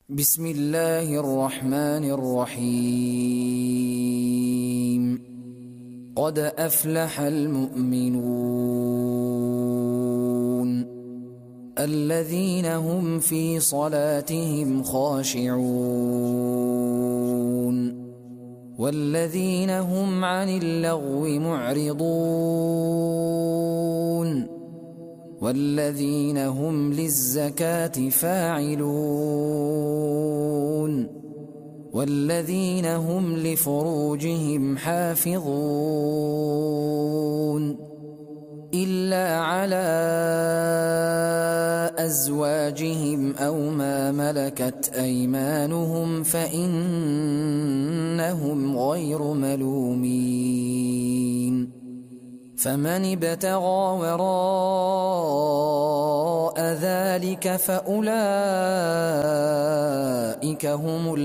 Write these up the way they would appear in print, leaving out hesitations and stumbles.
بسم الله الرحمن الرحيم. قد أفلح المؤمنون الذين هم في صلاتهم خاشعون والذين هم عن اللغو معرضون والذين هم للزكاة فاعلون والذين هم لفروجهم حافظون إلا على أزواجهم أو ما ملكت أيمانهم فإنهم غير ملومين. فمن ابتغى وراء ذلك فأولئك هم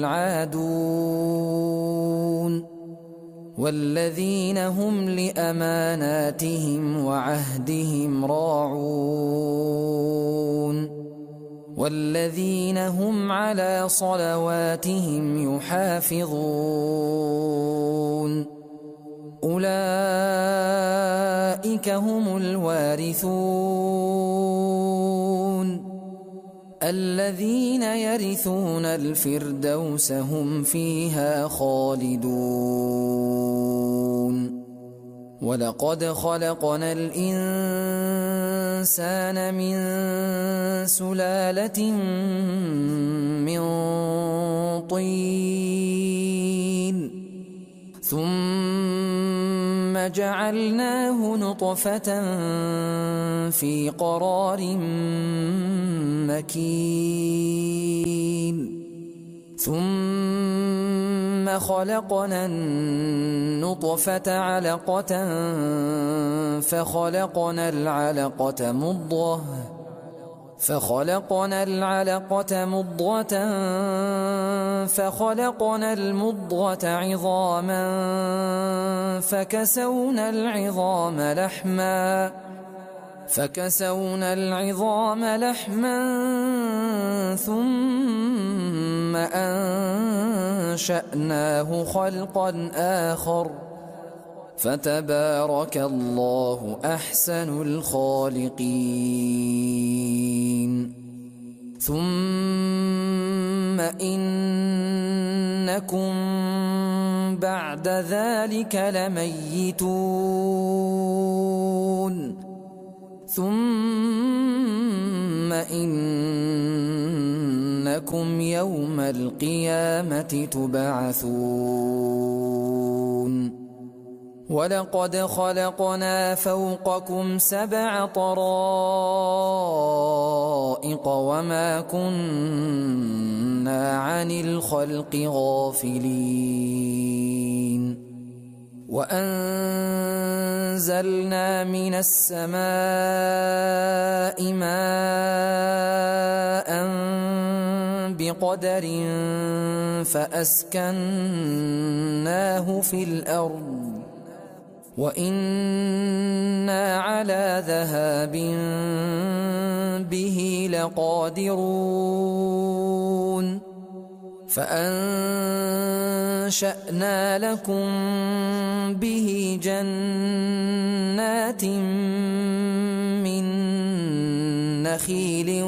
العادون والذين هم لأماناتهم وعهدهم راعون والذين هم على صلواتهم يحافظون. أولئك هم الوارثون الذين يرثون الفردوس هم فيها خالدون. ولقد خلقنا الإنسان من سلالة من طين ثم جعلناه نطفة في قرار مكين ثم خلقنا النطفة علقة فخلقنا العلقة مضغة فخلقنا المضغة عظاما فكسونا العظام لحما ثم أنشأناه خلقا آخر فتبارك الله أحسن الخالقين. ثم إنكم بعد ذلك لميتون ثم إنكم يوم القيامة تبعثون. ولقد خلقنا فوقكم 7 طرائق وما كنا عن الخلق غافلين. وأنزلنا من السماء ماء بقدر فأسكناه في الأرض وإنا على ذهاب به لقادرون. فأنشأنا لكم به جنات من نخيل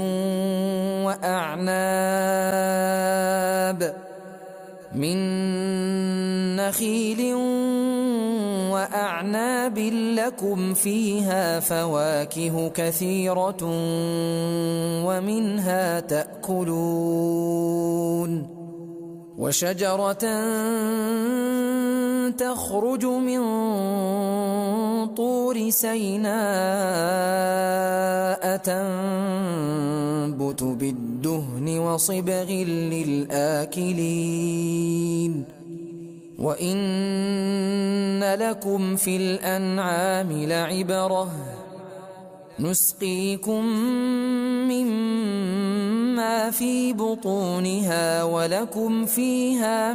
وأعناب لكم فيها فواكه كثيرة ومنها تأكلون. وشجرة تخرج من طور سيناء تنبت بالدهن وصبغ للآكلين. وإن لكم في الأنعام لعبرة نسقيكم مما في بطونها ولكم فيها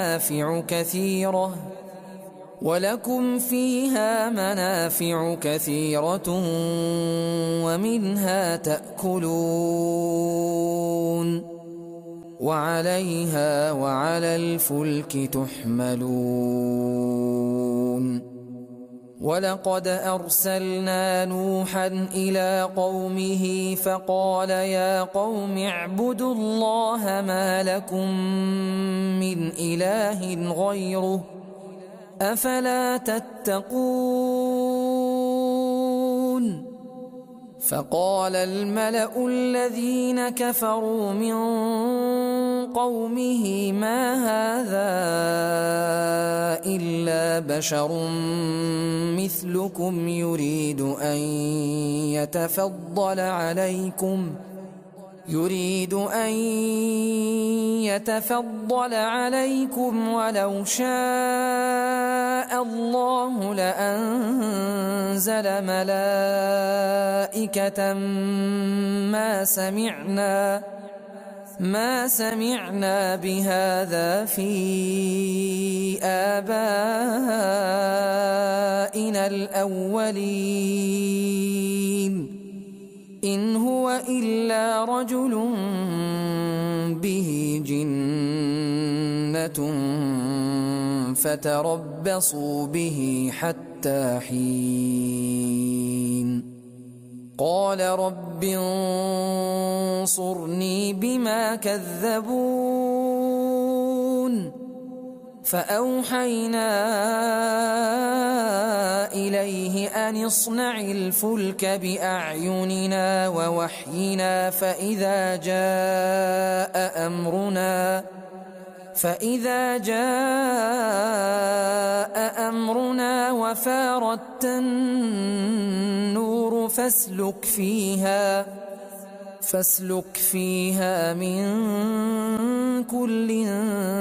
منافع كثيرة ومنها تأكلون. وعليها وعلى الفلك تحملون ولقد أرسلنا نوحا إلى قومه فقال يا قوم اعبدوا الله ما لكم من إله غيره أفلا تتقون فقال الملأ الذين كفروا من قومه ما هذا إلا بشر مثلكم يريد أن يتفضل عليكم ولو شاء الله لأنزل ملائكة ما سمعنا بهذا في آبائنا الأولين إن هو إلا رجل به جنة فتربصوا به حتى حين قال رب انصرني بما كذبون فأوحينا إليه أن اصنع الفلك بأعيننا ووحينا فإذا جاء أمرنا وفاردت النور فاسلك فيها من كل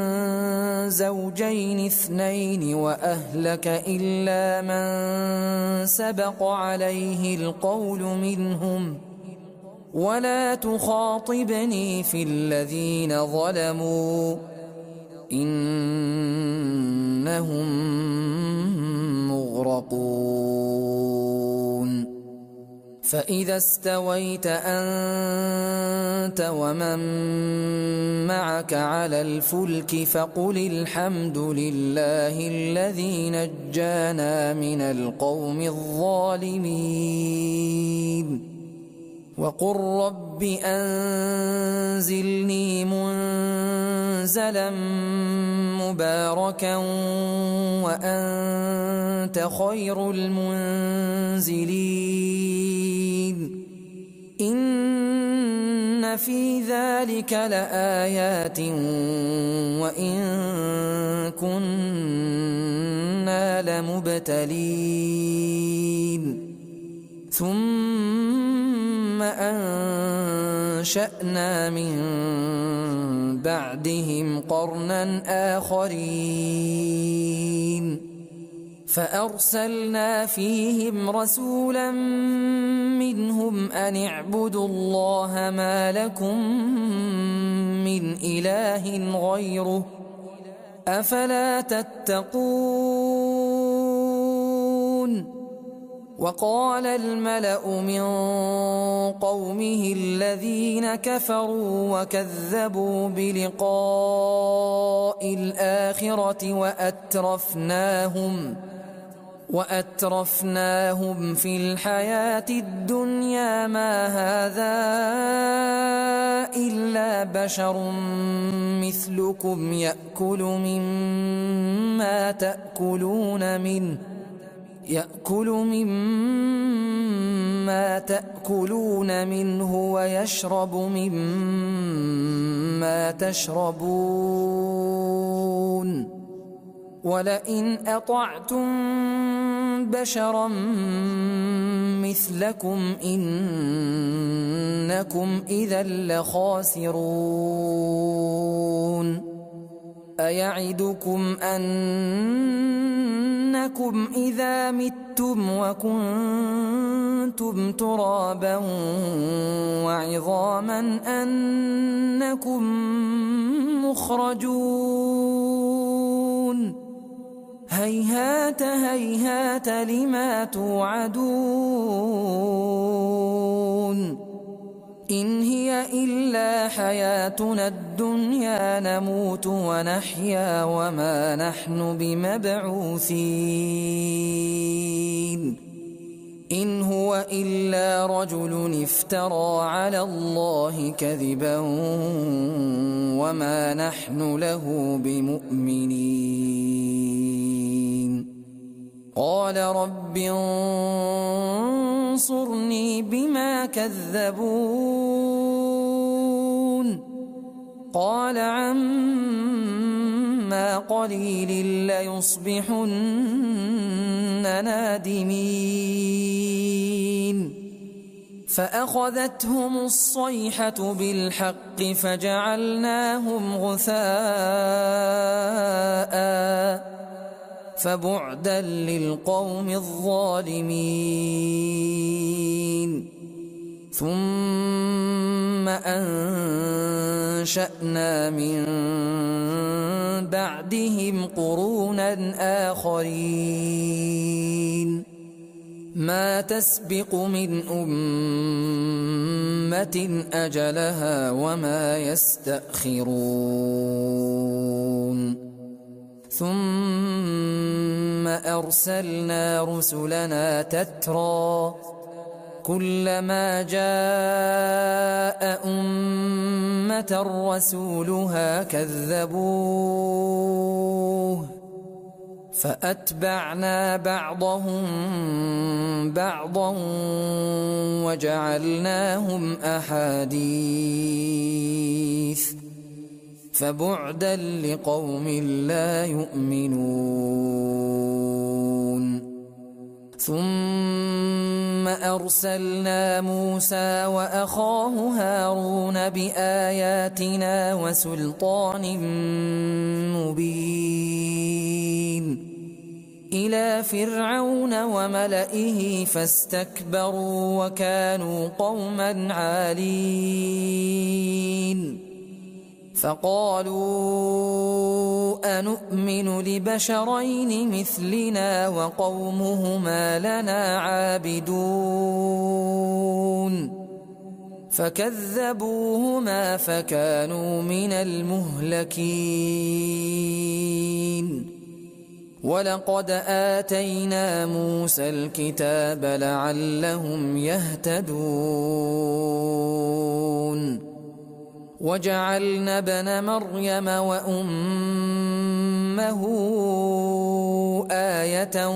زوجين اثنين وأهلك إلا من سبق عليه القول منهم ولا تخاطبني في الذين ظلموا إنهم مغرقون فإذا استويت أنت ومن معك على الفلك فقل الحمد لله الذي نجانا من القوم الظالمين وقل رب أنزلني منزلا مباركا وأنت خير المنزلين إن في ذلك لآيات وإن كنا لمبتلين ثم أنشأنا من بعدهم قرنا آخرين فأرسلنا فيهم رسولا منهم أن اعبدوا الله ما لكم من إله غيره أفلا تتقون وقال الملأ من قومه الذين كفروا وكذبوا بلقاء الآخرة وأترفناهم في الحياة الدنيا ما هذا إلا بشر مثلكم يأكل مما تأكلون منه ويشرب مما تشربون ولئن أطعتم بشرا مثلكم إنكم إذا لخاسرون أيعدكم أنكم إذا متم وكنتم ترابا وعظاما أنكم مخرجون هيهات هيهات لما توعدون إن هي إلا حياتنا الدنيا نموت ونحيا وما نحن بمبعوثين إن هو إلا رجل افترى على الله كذبا وما نحن له بمؤمنين قال رب انصرني بما كذبون قال عما قليل ليصبحن نادمين فأخذتهم الصيحة بالحق فجعلناهم غثاء فبعدا للقوم الظالمين ثم أنشأنا من بعدهم قرونا آخرين ما تسبق من أمة أجلها وما يستأخرون ثم أرسلنا رسلنا تترى كلما جاء أمة رسولها كذبوه فأتبعنا بعضهم بعضا وجعلناهم أحاديث فبعدا لقوم لا يؤمنون ثم أرسلنا موسى وأخاه هارون بآياتنا وسلطان مبين إلى فرعون وملئه فاستكبروا وكانوا قوما عالين فقالوا أنؤمن لبشرين مثلنا وقومهما لنا عابدون فكذبوهما فكانوا من المهلكين ولقد آتينا موسى الكتاب لعلهم يهتدون وجعلنا ابن مريم وأمه آية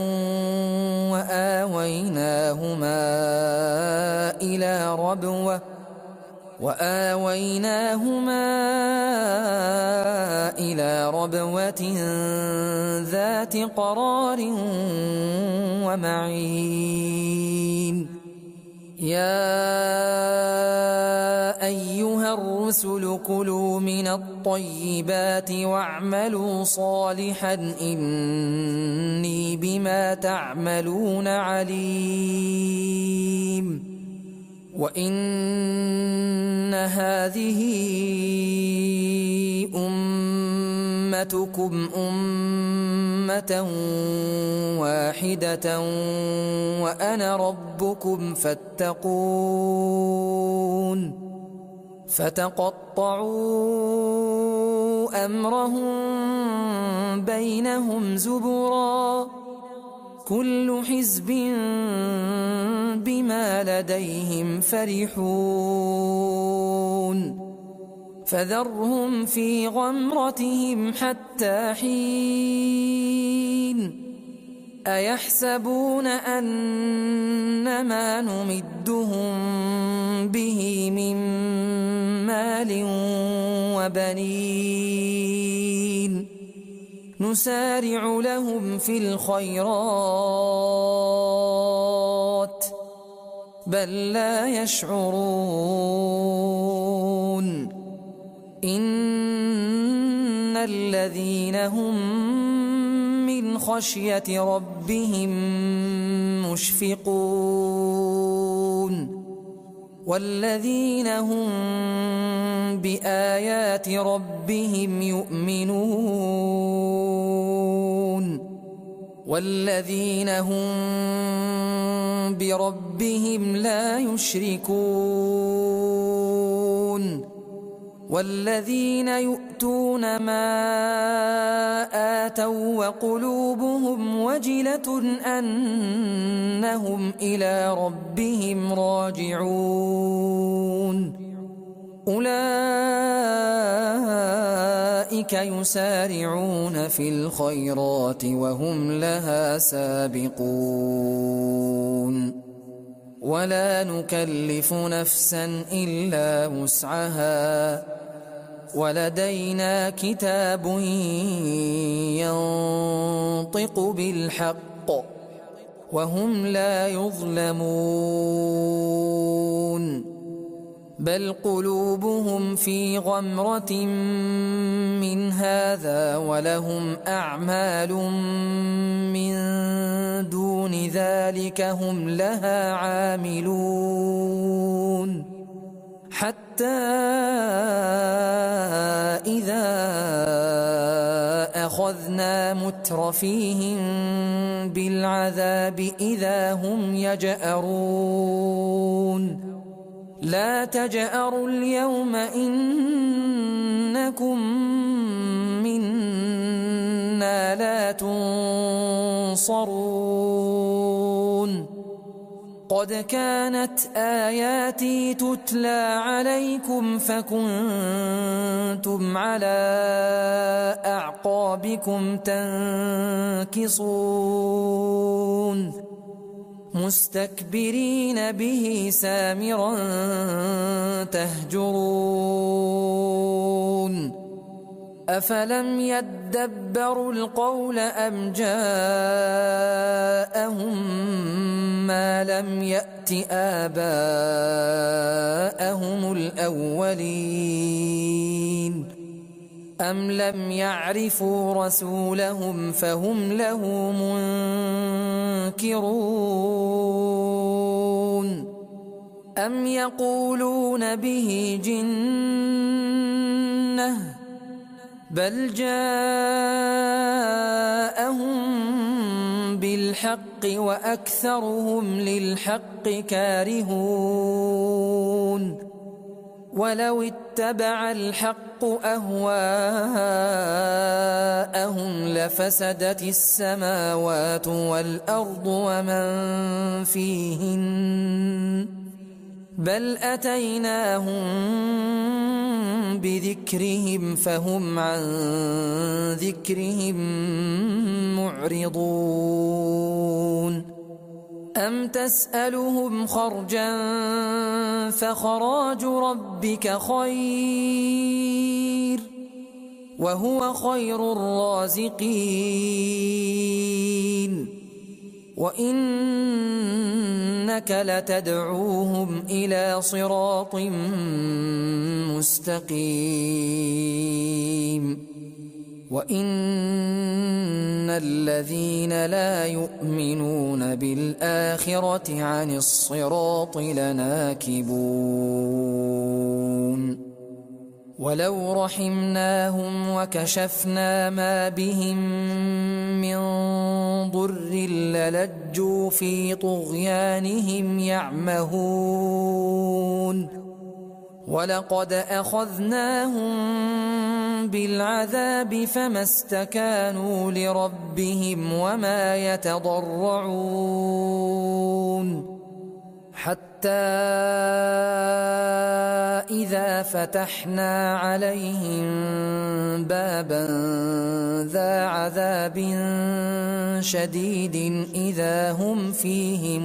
وآويناهما إلى ربوة ذات قرار ومعين يا أيها الرسل كلوا من الطيبات واعملوا صالحا إني بما تعملون عليم وإن هذه أمتكم أمة واحدة وأنا ربكم فاتقون فتقطعوا أمرهم بينهم زبرا كل حزب بما لديهم فرحون فذرهم في غمرتهم حتى حين أيحسبون أنما نمدهم به من مال وبنين نسارع لهم في الخيرات بل لا يشعرون إن الذين هم من خشية ربهم مشفقون والذين هم بآيات ربهم يؤمنون والذين هم بربهم لا يشركون والذين يؤتون ما آتوا وقلوبهم وجلة أنهم إلى ربهم راجعون أولئك يسارعون في الخيرات وهم لها سابقون ولا نكلف نفسا إلا وسعها ولدينا كتاب ينطق بالحق وهم لا يظلمون بل قلوبهم في غمرة من هذا ولهم أعمال من دون ذلك هم لها عاملون حتى إذا أخذنا مترفيهم بالعذاب إذا هم يجأرون لا تجأروا اليوم إنكم منا لا تنصرون قد كانت آياتي تتلى عليكم فكنتم على أعقابكم تنكصون مستكبرين به سامرا تهجرون أفلم يدبروا القول أم جاءهم ما لم يأت آباءهم الأولين أم لم يعرفوا رسولهم فهم له منكرون أم يقولون به جنة بل جاءهم بالحق وأكثرهم للحق كارهون ولو اتبع الحق أهواءهم لفسدت السماوات والأرض ومن فيهن بل أتيناهم بذكرهم فهم عن ذكرهم معرضون أم تسألهم خرجا فخراج ربك خير وهو خير الرازقين وإنك لتدعوهم إلى صراط مستقيم وإن الذين لا يؤمنون بالآخرة عن الصراط لناكبون ولو رحمناهم وكشفنا ما بهم من ضر للجوا في طغيانهم يعمهون ولقد أخذناهم بالعذاب فما استكانوا لربهم وما يتضرعون حتى إذا فتحنا عليهم بابا ذا عذاب شديد إذا هم فيه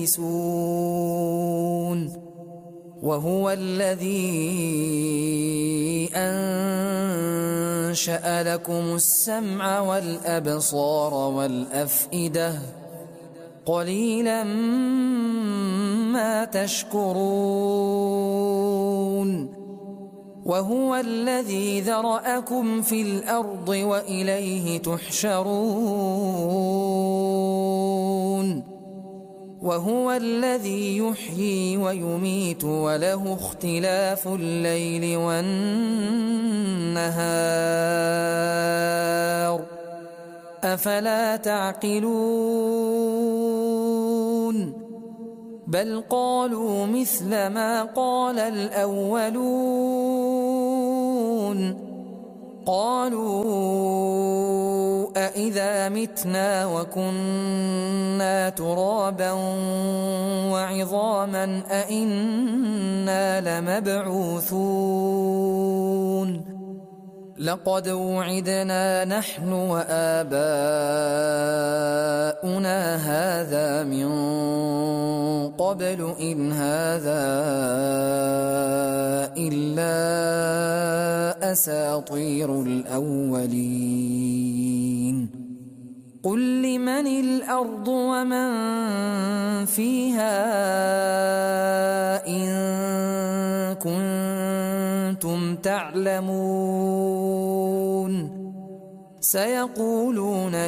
مبلسون وهو الذي أنشأ لكم السمع والأبصار والأفئدة قليلا ما تشكرون وهو الذي ذرأكم في الأرض وإليه تحشرون وهو الذي يحيي ويميت وله اختلاف الليل والنهار أفلا تعقلون بل قالوا مثل ما قال الأولون قالوا أإذا متنا وكنا ترابا وعظاما أإنا لمبعوثون لقد وعدنا نحن وآباؤنا هذا من قبل إن هذا إلا أساطير الأولين قل لمن الأرض ومن فيها إن كنتم تعلمون سيقولون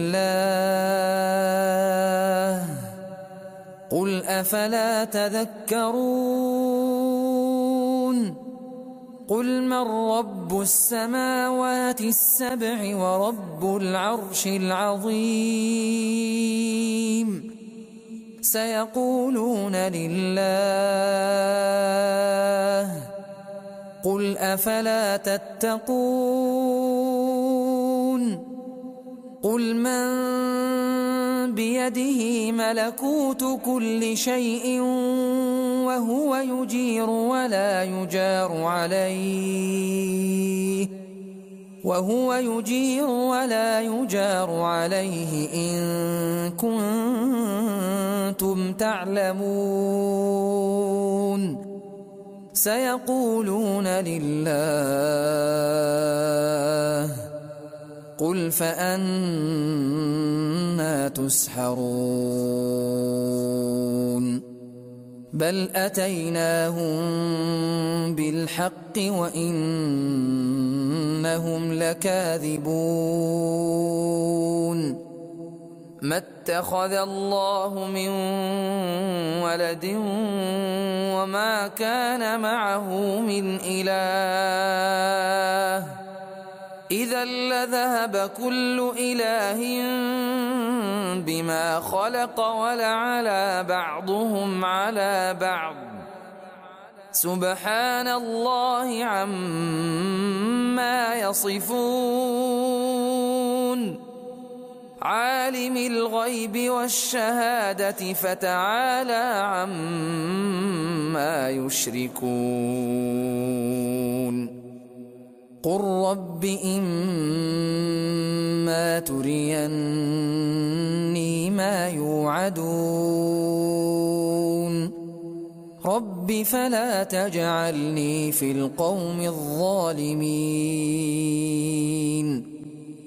لله قل أفلا تذكرون قل من رب السماوات السبع ورب العرش العظيم سيقولون لله قل أفلا تتقون قل من بيده ملكوت كل شيء وهو يجير ولا يجار عليه إن كنتم تعلمون سيقولون لله قل فأنى تسحرون بل أتيناهم بالحق وإنهم لكاذبون ما اتخذ الله من ولد وما كان معه من إله إذا لذهب كل إله بما خلق ولعلى بعضهم على بعض سبحان الله عما يصفون عالم الغيب والشهادة فتعالى عما يشركون قل رب إما تريني ما يوعدون رب فلا تجعلني في القوم الظالمين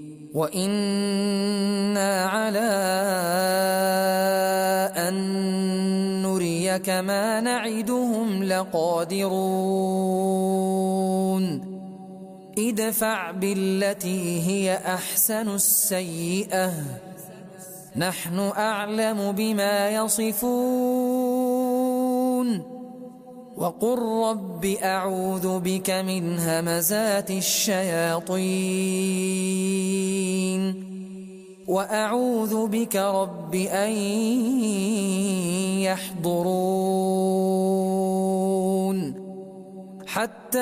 وإنا على أن نريك ما نعدهم لقادرون ادفع بالتي هي أحسن السيئة نحن أعلم بما يصفون وقل رب أعوذ بك من همزات الشياطين وأعوذ بك رب أن يحضرون حتى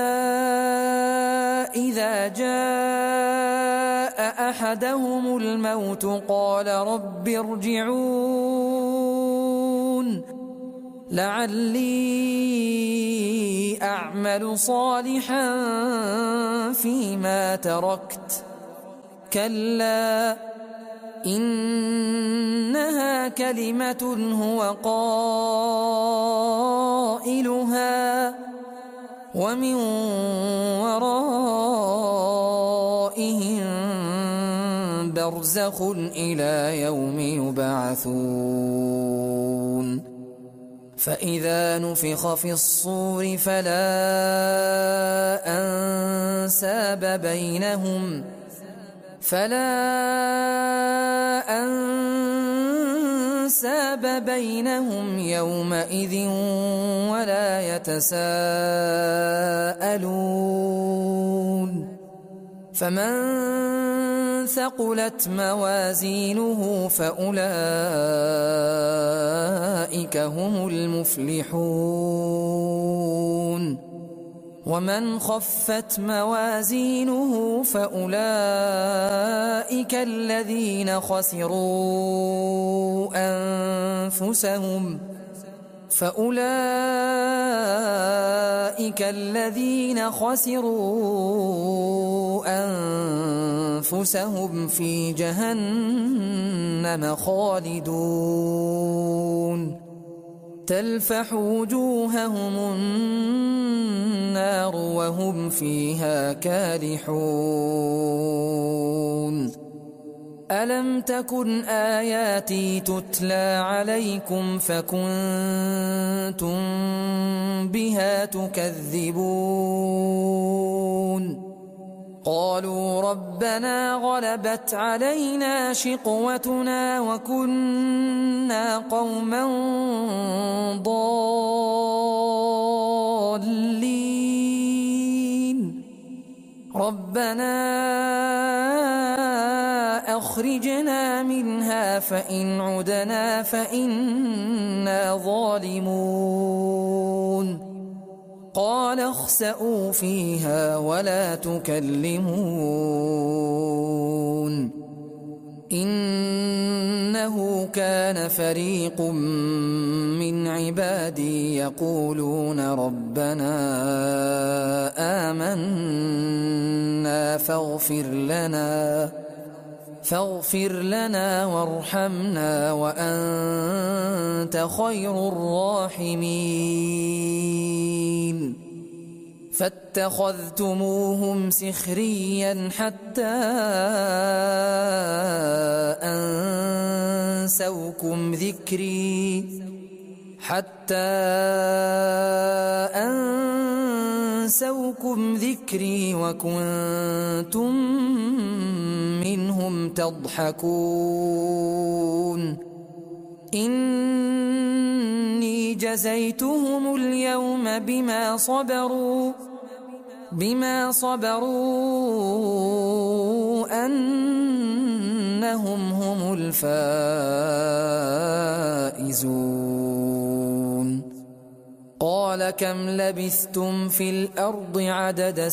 إذا جاء أحدهم الموت قال رب ارجعون لعلي أعمل صالحا فيما تركت كلا إنها كلمة هو قائلها ومن ورائهم برزخ إلى يوم يبعثون فإذا نفخ في الصور فلا أنساب بينهم يومئذ ولا يتساءلون فمن ثقلت موازينه فأولئك هم المفلحون ومن خفت موازينه فأولئك الذين خسروا أنفسهم في جهنم خالدون تلفح وجوههم النار وهم فيها كالحون ألم تكن آياتي تتلى عليكم فكنتم بها تكذبون قالوا ربنا غلبت علينا شقوتنا وكنا قوما ضالين ربنا أخرجنا منها فإن عدنا فإنا ظالمون قال اخسئوا فيها ولا تكلمون إنه كان فريق من عبادي يقولون ربنا آمنا فاغفر لنا وارحمنا وأنت خير الراحمين فاتخذتموهم سخريا حتى أنسوكم ذكري وكنتم منهم تضحكون إني جزيتهم اليوم بما صبروا أنهم هم الفائزون قال كم لبثتم في الأرض عدد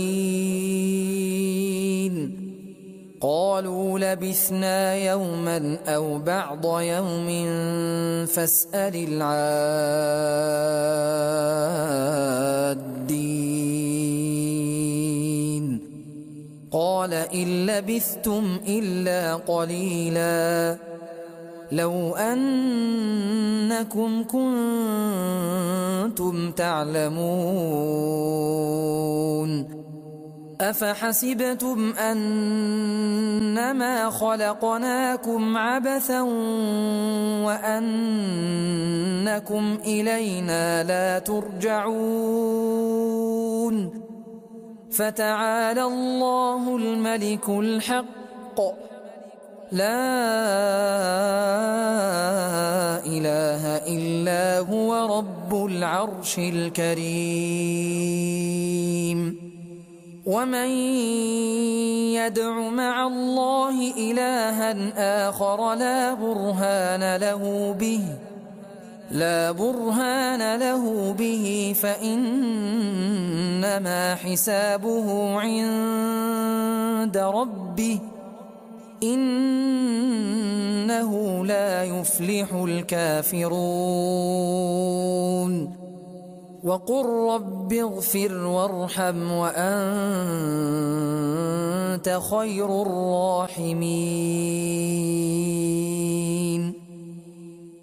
سنين قالوا لبثنا يوما أو بعض يوم فاسأل العادين قال إن لبثتم إلا قليلا لو أنكم كنتم تعلمون أفحسبتم أنما خلقناكم عبثا وأنكم إلينا لا ترجعون فتعالى الله الملك الحق لا إله إلا هو رب العرش الكريم ومن يدع مع الله إلها آخر لا برهان له به فإنما حسابه عند ربه إنه لا يفلح الكافرون وقل رب اغفر وارحم وأنت خير الراحمين